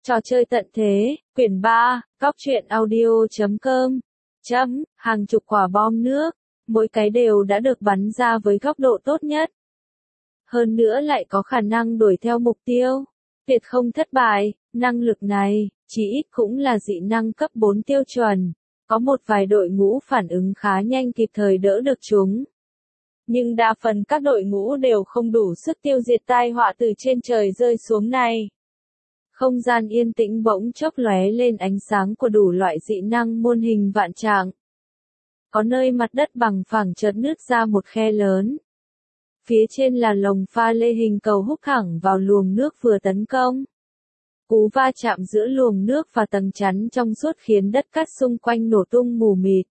Trò chơi tận thế, quyển 3, Cóc truyện audio.com. Hàng chục quả bom nước, mỗi cái đều đã được bắn ra với góc độ tốt nhất. Hơn nữa lại có khả năng đuổi theo mục tiêu. Tuyệt không thất bại, năng lực này, chí ít cũng là dị năng cấp 4 tiêu chuẩn. Có một vài đội ngũ phản ứng khá nhanh kịp thời đỡ được chúng. Nhưng đa phần các đội ngũ đều không đủ sức tiêu diệt tai họa từ trên trời rơi xuống này. Không gian yên tĩnh bỗng chốc lóe lên ánh sáng của đủ loại dị năng muôn hình vạn trạng. Có nơi mặt đất bằng phẳng chợt nứt ra một khe lớn. Phía trên là lồng pha lê hình cầu húc thẳng vào luồng nước vừa tấn công. Cú va chạm giữa luồng nước và tầng chắn trong suốt khiến đất cát xung quanh nổ tung mù mịt.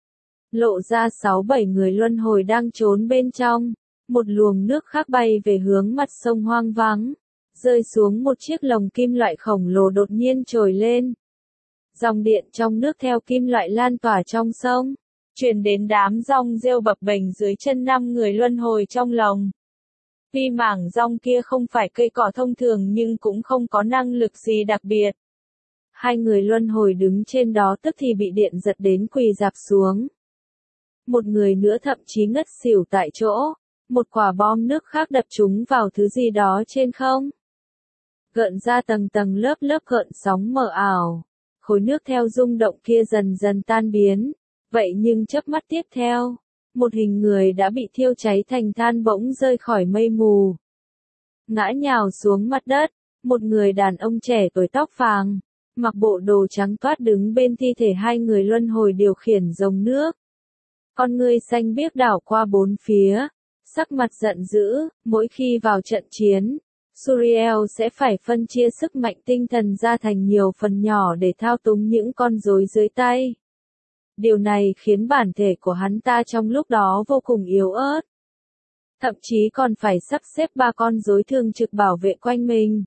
Lộ ra 6-7 người luân hồi đang trốn bên trong. Một luồng nước khác bay về hướng mặt sông hoang vắng. Rơi xuống một chiếc lồng kim loại khổng lồ đột nhiên trồi lên. Dòng điện trong nước theo kim loại lan tỏa trong sông, truyền đến đám rong rêu bập bềnh dưới chân 5 người luân hồi trong lồng. Tuy mảng rong kia không phải cây cỏ thông thường nhưng cũng không có năng lực gì đặc biệt. 2 người luân hồi đứng trên đó tức thì bị điện giật đến quỳ rạp xuống. Một người nữa thậm chí ngất xỉu tại chỗ. Một quả bom nước khác đập chúng vào thứ gì đó trên không. Gợn ra tầng tầng lớp lớp gợn sóng mờ ảo. Khối nước theo rung động kia dần dần tan biến. Vậy nhưng chớp mắt tiếp theo, một hình người đã bị thiêu cháy thành than bỗng rơi khỏi mây mù. Ngã nhào xuống mặt đất, một người đàn ông trẻ tuổi tóc vàng, mặc bộ đồ trắng toát đứng bên thi thể 2 người luân hồi điều khiển dòng nước. Con ngươi xanh biếc đảo qua bốn phía, sắc mặt giận dữ, mỗi khi vào trận chiến. Suriel sẽ phải phân chia sức mạnh tinh thần ra thành nhiều phần nhỏ để thao túng những con rối dưới tay. Điều này khiến bản thể của hắn ta trong lúc đó vô cùng yếu ớt. Thậm chí còn phải sắp xếp 3 con rối thường trực bảo vệ quanh mình.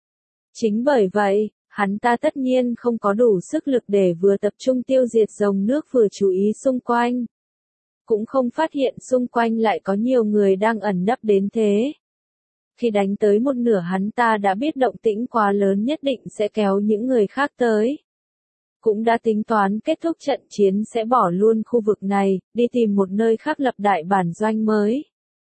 Chính bởi vậy, hắn ta tất nhiên không có đủ sức lực để vừa tập trung tiêu diệt dòng nước vừa chú ý xung quanh. Cũng không phát hiện xung quanh lại có nhiều người đang ẩn nấp đến thế. Khi đánh tới một nửa hắn ta đã biết động tĩnh quá lớn nhất định sẽ kéo những người khác tới. Cũng đã tính toán kết thúc trận chiến sẽ bỏ luôn khu vực này, đi tìm một nơi khác lập đại bản doanh mới.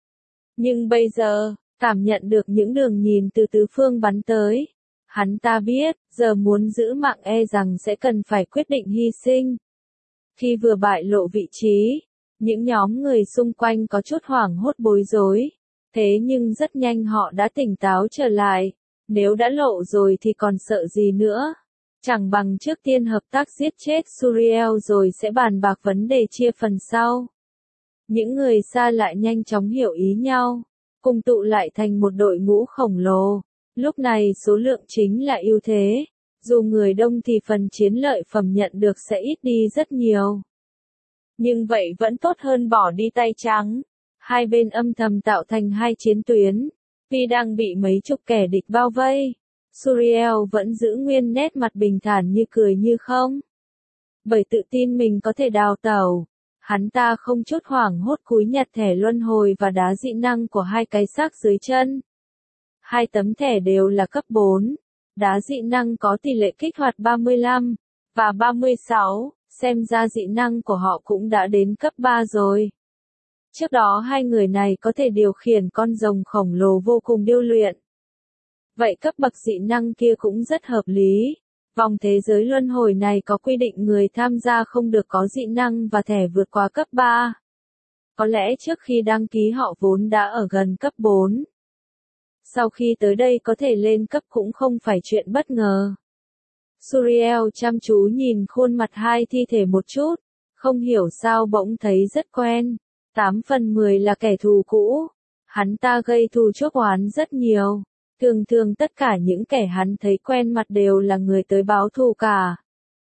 Nhưng bây giờ, cảm nhận được những đường nhìn từ tứ phương bắn tới. Hắn ta biết, giờ muốn giữ mạng e rằng sẽ cần phải quyết định hy sinh. Khi vừa bại lộ vị trí, những nhóm người xung quanh có chút hoảng hốt bối rối. Thế nhưng rất nhanh họ đã tỉnh táo trở lại. Nếu đã lộ rồi thì còn sợ gì nữa. Chẳng bằng trước tiên hợp tác giết chết Suriel rồi sẽ bàn bạc vấn đề chia phần sau. Những người xa lại nhanh chóng hiểu ý nhau, cùng tụ lại thành một đội ngũ khổng lồ. Lúc này số lượng chính là ưu thế. Dù người đông thì phần chiến lợi phẩm nhận được sẽ ít đi rất nhiều. Nhưng vậy vẫn tốt hơn bỏ đi tay trắng. Hai bên âm thầm tạo thành 2 chiến tuyến. Vì đang bị mấy chục kẻ địch bao vây, Suriel vẫn giữ nguyên nét mặt bình thản như cười như không. Bởi tự tin mình có thể đào tẩu, hắn ta không chút hoảng hốt cúi nhặt thẻ luân hồi và đá dị năng của 2 cái xác dưới chân. 2 tấm thẻ đều là cấp 4, đá dị năng có tỷ lệ kích hoạt 35 và 36, xem ra dị năng của họ cũng đã đến cấp 3 rồi. Trước đó 2 người này có thể điều khiển con rồng khổng lồ vô cùng điêu luyện. Vậy cấp bậc dị năng kia cũng rất hợp lý. Vòng thế giới luân hồi này có quy định người tham gia không được có dị năng và thẻ vượt qua cấp 3. Có lẽ trước khi đăng ký họ vốn đã ở gần cấp 4. Sau khi tới đây có thể lên cấp cũng không phải chuyện bất ngờ. Suriel chăm chú nhìn khuôn mặt 2 thi thể một chút, không hiểu sao bỗng thấy rất quen. 8 phần 10 là kẻ thù cũ. Hắn ta gây thù chuốc oán rất nhiều. Thường thường tất cả những kẻ hắn thấy quen mặt đều là người tới báo thù cả.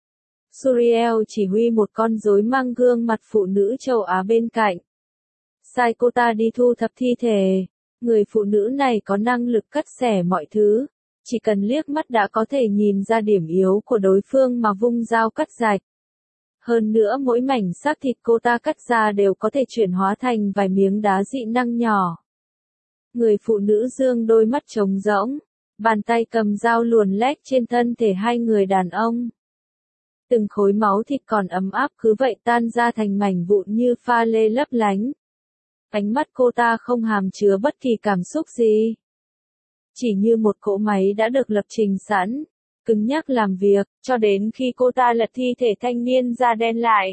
Suriel chỉ huy một con rối mang gương mặt phụ nữ châu Á bên cạnh. Sai cô ta đi thu thập thi thể. Người phụ nữ này có năng lực cắt xẻ mọi thứ. Chỉ cần liếc mắt đã có thể nhìn ra điểm yếu của đối phương mà vung dao cắt rạch. Hơn nữa mỗi mảnh xác thịt cô ta cắt ra đều có thể chuyển hóa thành vài miếng đá dị năng nhỏ. Người phụ nữ dương đôi mắt trống rỗng, Bàn tay cầm dao luồn lách trên thân thể hai người đàn ông. Từng khối máu thịt còn ấm áp cứ vậy tan ra thành mảnh vụn như pha lê lấp lánh. Ánh mắt cô ta không hàm chứa bất kỳ cảm xúc gì. Chỉ như một cỗ máy đã được lập trình sẵn, cứng nhắc làm việc, cho đến khi cô ta lật thi thể thanh niên da đen lại.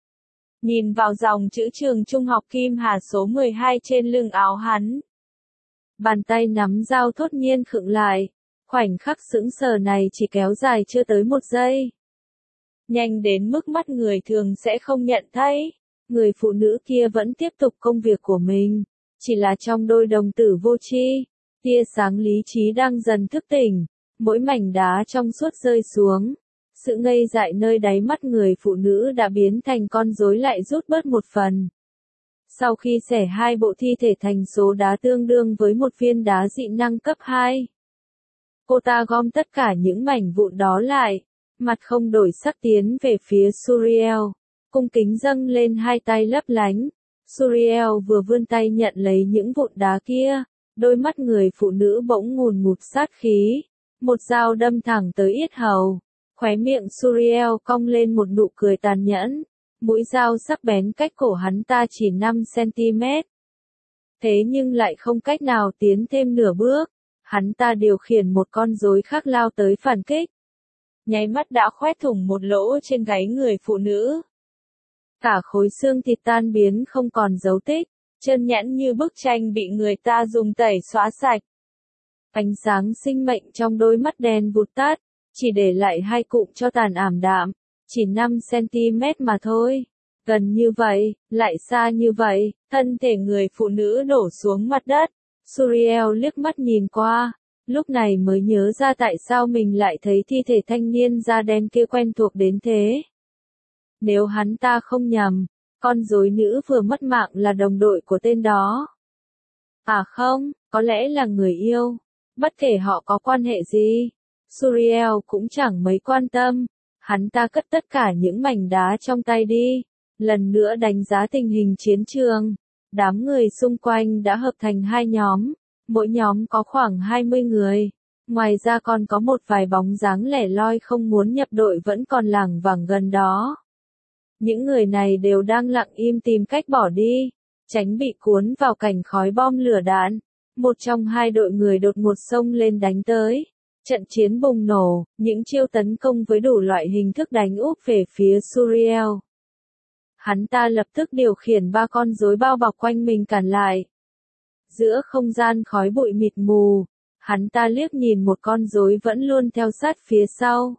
Nhìn vào dòng chữ trường trung học Kim Hà số 12 trên lưng áo hắn. Bàn tay nắm dao thốt nhiên khựng lại. Khoảnh khắc sững sờ này chỉ kéo dài chưa tới 1 giây. Nhanh đến mức mắt người thường sẽ không nhận thấy. Người phụ nữ kia vẫn tiếp tục công việc của mình. Chỉ là trong đôi đồng tử vô tri, tia sáng lý trí đang dần thức tỉnh. Mỗi mảnh đá trong suốt rơi xuống. Sự ngây dại nơi đáy mắt người phụ nữ đã biến thành con rối lại rút bớt một phần. Sau khi xẻ hai bộ thi thể thành số đá tương đương với một viên đá dị năng cấp 2. Cô ta gom tất cả những mảnh vụn đó lại, mặt không đổi sắc tiến về phía Suriel, cung kính dâng lên hai tay lấp lánh. Suriel vừa vươn tay nhận lấy những vụn đá kia, đôi mắt người phụ nữ bỗng ngùn ngụt sát khí, một dao đâm thẳng tới yết hầu, khóe miệng Suriel cong lên một nụ cười tàn nhẫn, mũi dao sắc bén cách cổ hắn ta chỉ 5 cm. Thế nhưng lại không cách nào tiến thêm nửa bước, hắn ta điều khiển một con rối khác lao tới phản kích. Nháy mắt đã khoét thủng một lỗ trên gáy người phụ nữ. Cả khối xương thịt tan biến không còn dấu tích, trơn nhẵn như bức tranh bị người ta dùng tẩy xóa sạch. Ánh sáng sinh mệnh trong đôi mắt đen vụt tắt, chỉ để lại hai cụm tro tàn ảm đạm, chỉ 5 cm mà thôi. Gần như vậy, lại xa như vậy, thân thể người phụ nữ đổ xuống mặt đất. Suriel liếc mắt nhìn qua, lúc này mới nhớ ra tại sao mình lại thấy thi thể thanh niên da đen kia quen thuộc đến thế. Nếu hắn ta không nhầm, con rối nữ vừa mất mạng là đồng đội của tên đó. À không, có lẽ là người yêu. Bất kể họ có quan hệ gì, Suriel cũng chẳng mấy quan tâm. Hắn ta cất tất cả những mảnh đá trong tay đi, lần nữa đánh giá tình hình chiến trường. Đám người xung quanh đã hợp thành hai nhóm, mỗi nhóm có khoảng 20 người. Ngoài ra còn có một vài bóng dáng lẻ loi không muốn nhập đội vẫn còn lảng vảng gần đó. Những người này đều đang lặng im tìm cách bỏ đi, tránh bị cuốn vào cảnh khói bom lửa đạn. Một trong hai đội người đột ngột xông lên đánh tới. Trận chiến bùng nổ, những chiêu tấn công với đủ loại hình thức đánh úp về phía Suriel. Hắn ta lập tức điều khiển ba con rối bao bọc quanh mình cản lại. Giữa không gian khói bụi mịt mù, hắn ta liếc nhìn một con rối vẫn luôn theo sát phía sau.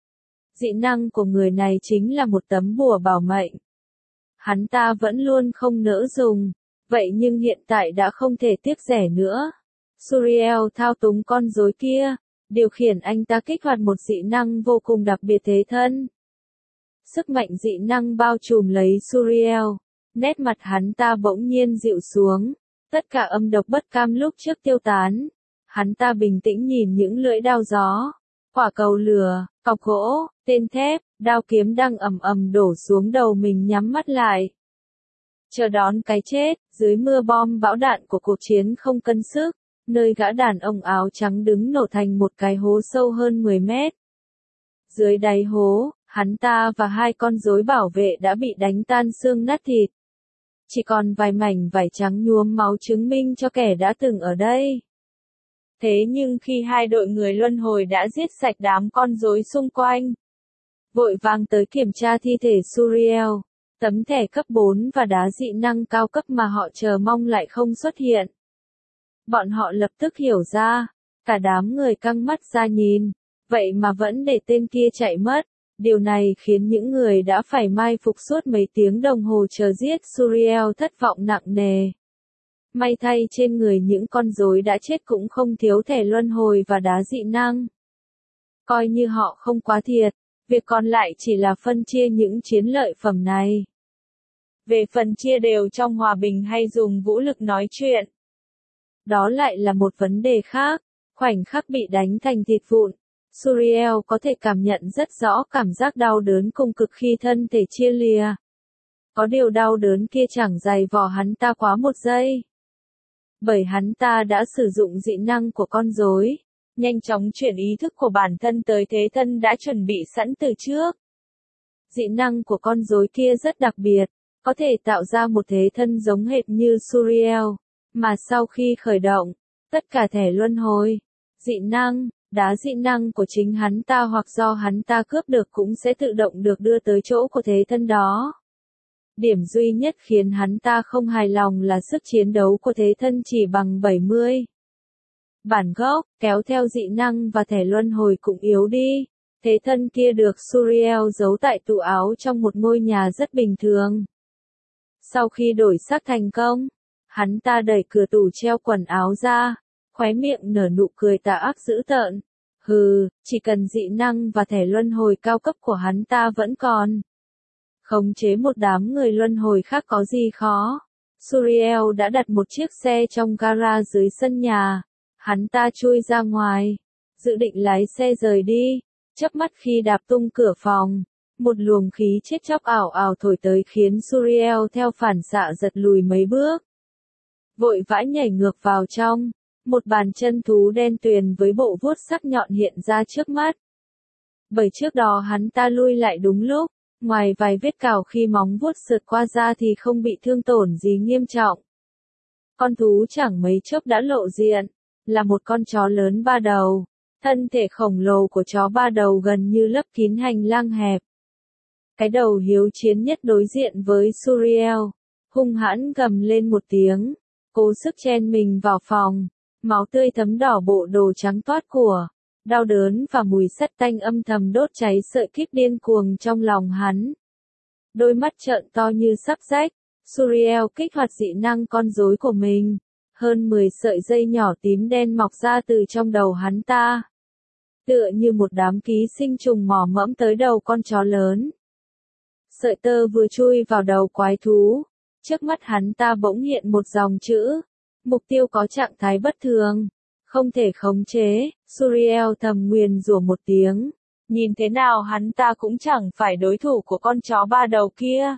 Dị năng của người này chính là một tấm bùa bảo mệnh. Hắn ta vẫn luôn không nỡ dùng, vậy nhưng hiện tại đã không thể tiếc rẻ nữa. Suriel thao túng con rối kia, điều khiển anh ta kích hoạt một dị năng vô cùng đặc biệt thế thân. Sức mạnh dị năng bao trùm lấy Suriel, nét mặt hắn ta bỗng nhiên dịu xuống, tất cả âm độc bất cam lúc trước tiêu tán. Hắn ta bình tĩnh nhìn những lưỡi đao gió, quả cầu lửa, cọc gỗ, tên thép, đao kiếm đang ầm ầm đổ xuống đầu mình, nhắm mắt lại. Chờ đón cái chết, dưới mưa bom bão đạn của cuộc chiến không cân sức, nơi gã đàn ông áo trắng đứng nổ thành một cái hố sâu hơn 10 mét. Dưới đáy hố, hắn ta và hai con rối bảo vệ đã bị đánh tan xương nát thịt. Chỉ còn vài mảnh vải trắng nhuốm máu chứng minh cho kẻ đã từng ở đây. Thế nhưng khi hai đội người luân hồi đã giết sạch đám con rối xung quanh, vội vàng tới kiểm tra thi thể Suriel, tấm thẻ cấp 4 và đá dị năng cao cấp mà họ chờ mong lại không xuất hiện. Bọn họ lập tức hiểu ra, cả đám người căng mắt ra nhìn, vậy mà vẫn để tên kia chạy mất. Điều này khiến những người đã phải mai phục suốt mấy tiếng đồng hồ chờ giết Suriel thất vọng nặng nề. May thay trên người những con rối đã chết cũng không thiếu thẻ luân hồi và đá dị năng. Coi như họ không quá thiệt, việc còn lại chỉ là phân chia những chiến lợi phẩm này. Về phần chia đều trong hòa bình hay dùng vũ lực nói chuyện, đó lại là một vấn đề khác. Khoảnh khắc bị đánh thành thịt vụn, Suriel có thể cảm nhận rất rõ cảm giác đau đớn cùng cực khi thân thể chia lìa. Có điều đau đớn kia chẳng dày vò hắn ta quá 1 giây. Bởi hắn ta đã sử dụng dị năng của con rối, nhanh chóng chuyển ý thức của bản thân tới thế thân đã chuẩn bị sẵn từ trước. Dị năng của con rối kia rất đặc biệt, có thể tạo ra một thế thân giống hệt như Suriel, mà sau khi khởi động, tất cả thẻ luân hồi, dị năng, đá dị năng của chính hắn ta hoặc do hắn ta cướp được cũng sẽ tự động được đưa tới chỗ của thế thân đó. Điểm duy nhất khiến hắn ta không hài lòng là sức chiến đấu của thế thân chỉ bằng 70. Bản gốc, kéo theo dị năng và thẻ luân hồi cũng yếu đi. Thế thân kia được Suriel giấu tại tủ áo trong một ngôi nhà rất bình thường. Sau khi đổi xác thành công, hắn ta đẩy cửa tủ treo quần áo ra, khóe miệng nở nụ cười tà ác dữ tợn. Hừ, chỉ cần dị năng và thẻ luân hồi cao cấp của hắn ta vẫn còn. Khống chế một đám người luân hồi khác có gì khó. Suriel đã đặt một chiếc xe trong gara dưới sân nhà. Hắn ta chui ra ngoài, dự định lái xe rời đi. Chớp mắt khi đạp tung cửa phòng, một luồng khí chết chóc ảo ảo thổi tới khiến Suriel theo phản xạ giật lùi mấy bước. Vội vã nhảy ngược vào trong, một bàn chân thú đen tuyền với bộ vuốt sắc nhọn hiện ra trước mắt. Bởi trước đó hắn ta lui lại đúng lúc, ngoài vài vết cào khi móng vuốt sượt qua da thì không bị thương tổn gì nghiêm trọng. Con thú chẳng mấy chốc đã lộ diện, là một con chó lớn ba đầu. Thân thể khổng lồ của chó ba đầu gần như lấp kín hành lang hẹp. Cái đầu hiếu chiến nhất đối diện với Suriel, hung hãn gầm lên một tiếng, cố sức chen mình vào phòng, máu tươi thấm đỏ bộ đồ trắng toát của, đau đớn và mùi sắt tanh âm thầm đốt cháy sợi kíp điên cuồng trong lòng hắn. Đôi mắt trợn to như sắp rách, Suriel kích hoạt dị năng con rối của mình, hơn 10 sợi dây nhỏ tím đen mọc ra từ trong đầu hắn ta. Tựa như một đám ký sinh trùng mò mẫm tới đầu con chó lớn. Sợi tơ vừa chui vào đầu quái thú, trước mắt hắn ta bỗng hiện một dòng chữ. Mục tiêu có trạng thái bất thường, không thể khống chế. Suriel thầm nguyền rủa một tiếng. Nhìn thế nào hắn ta cũng chẳng phải đối thủ của con chó ba đầu kia.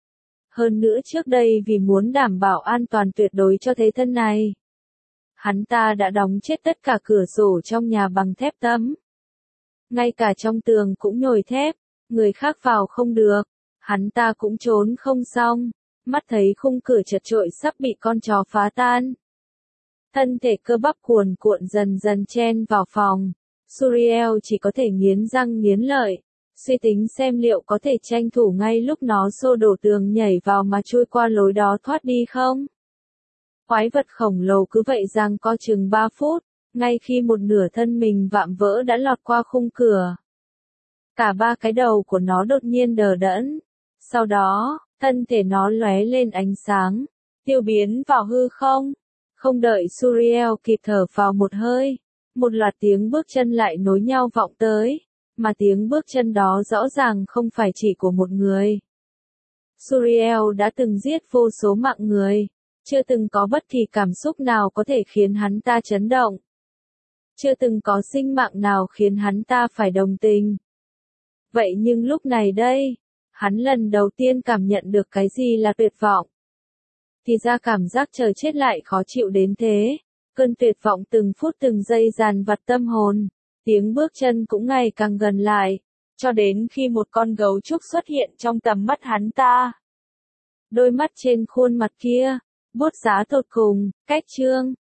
Hơn nữa trước đây vì muốn đảm bảo an toàn tuyệt đối cho thế thân này, hắn ta đã đóng chết tất cả cửa sổ trong nhà bằng thép tấm. Ngay cả trong tường cũng nhồi thép, người khác vào không được, hắn ta cũng trốn không xong, mắt thấy khung cửa chật chội sắp bị con chó phá tan. Thân thể cơ bắp cuồn cuộn dần dần chen vào phòng, Suriel chỉ có thể nghiến răng nghiến lợi, suy tính xem liệu có thể tranh thủ ngay lúc nó xô đổ tường nhảy vào mà chui qua lối đó thoát đi không. Quái vật khổng lồ cứ vậy giằng co chừng 3 phút, ngay khi một nửa thân mình vạm vỡ đã lọt qua khung cửa. Cả ba cái đầu của nó đột nhiên đờ đẫn. Sau đó, thân thể nó lóe lên ánh sáng, tiêu biến vào hư không. Không đợi Suriel kịp thở vào một hơi, một loạt tiếng bước chân lại nối nhau vọng tới, mà tiếng bước chân đó rõ ràng không phải chỉ của một người. Suriel đã từng giết vô số mạng người. Chưa từng có bất kỳ cảm xúc nào có thể khiến hắn ta chấn động. Chưa từng có sinh mạng nào khiến hắn ta phải đồng tình. Vậy nhưng lúc này đây, hắn lần đầu tiên cảm nhận được cái gì là tuyệt vọng. Thì ra cảm giác chờ chết lại khó chịu đến thế. Cơn tuyệt vọng từng phút từng giây dằn vặt tâm hồn. Tiếng bước chân cũng ngày càng gần lại, cho đến khi một con gấu trúc xuất hiện trong tầm mắt hắn ta. Đôi mắt trên khuôn mặt kia, bút giá tột cùng, cách chương.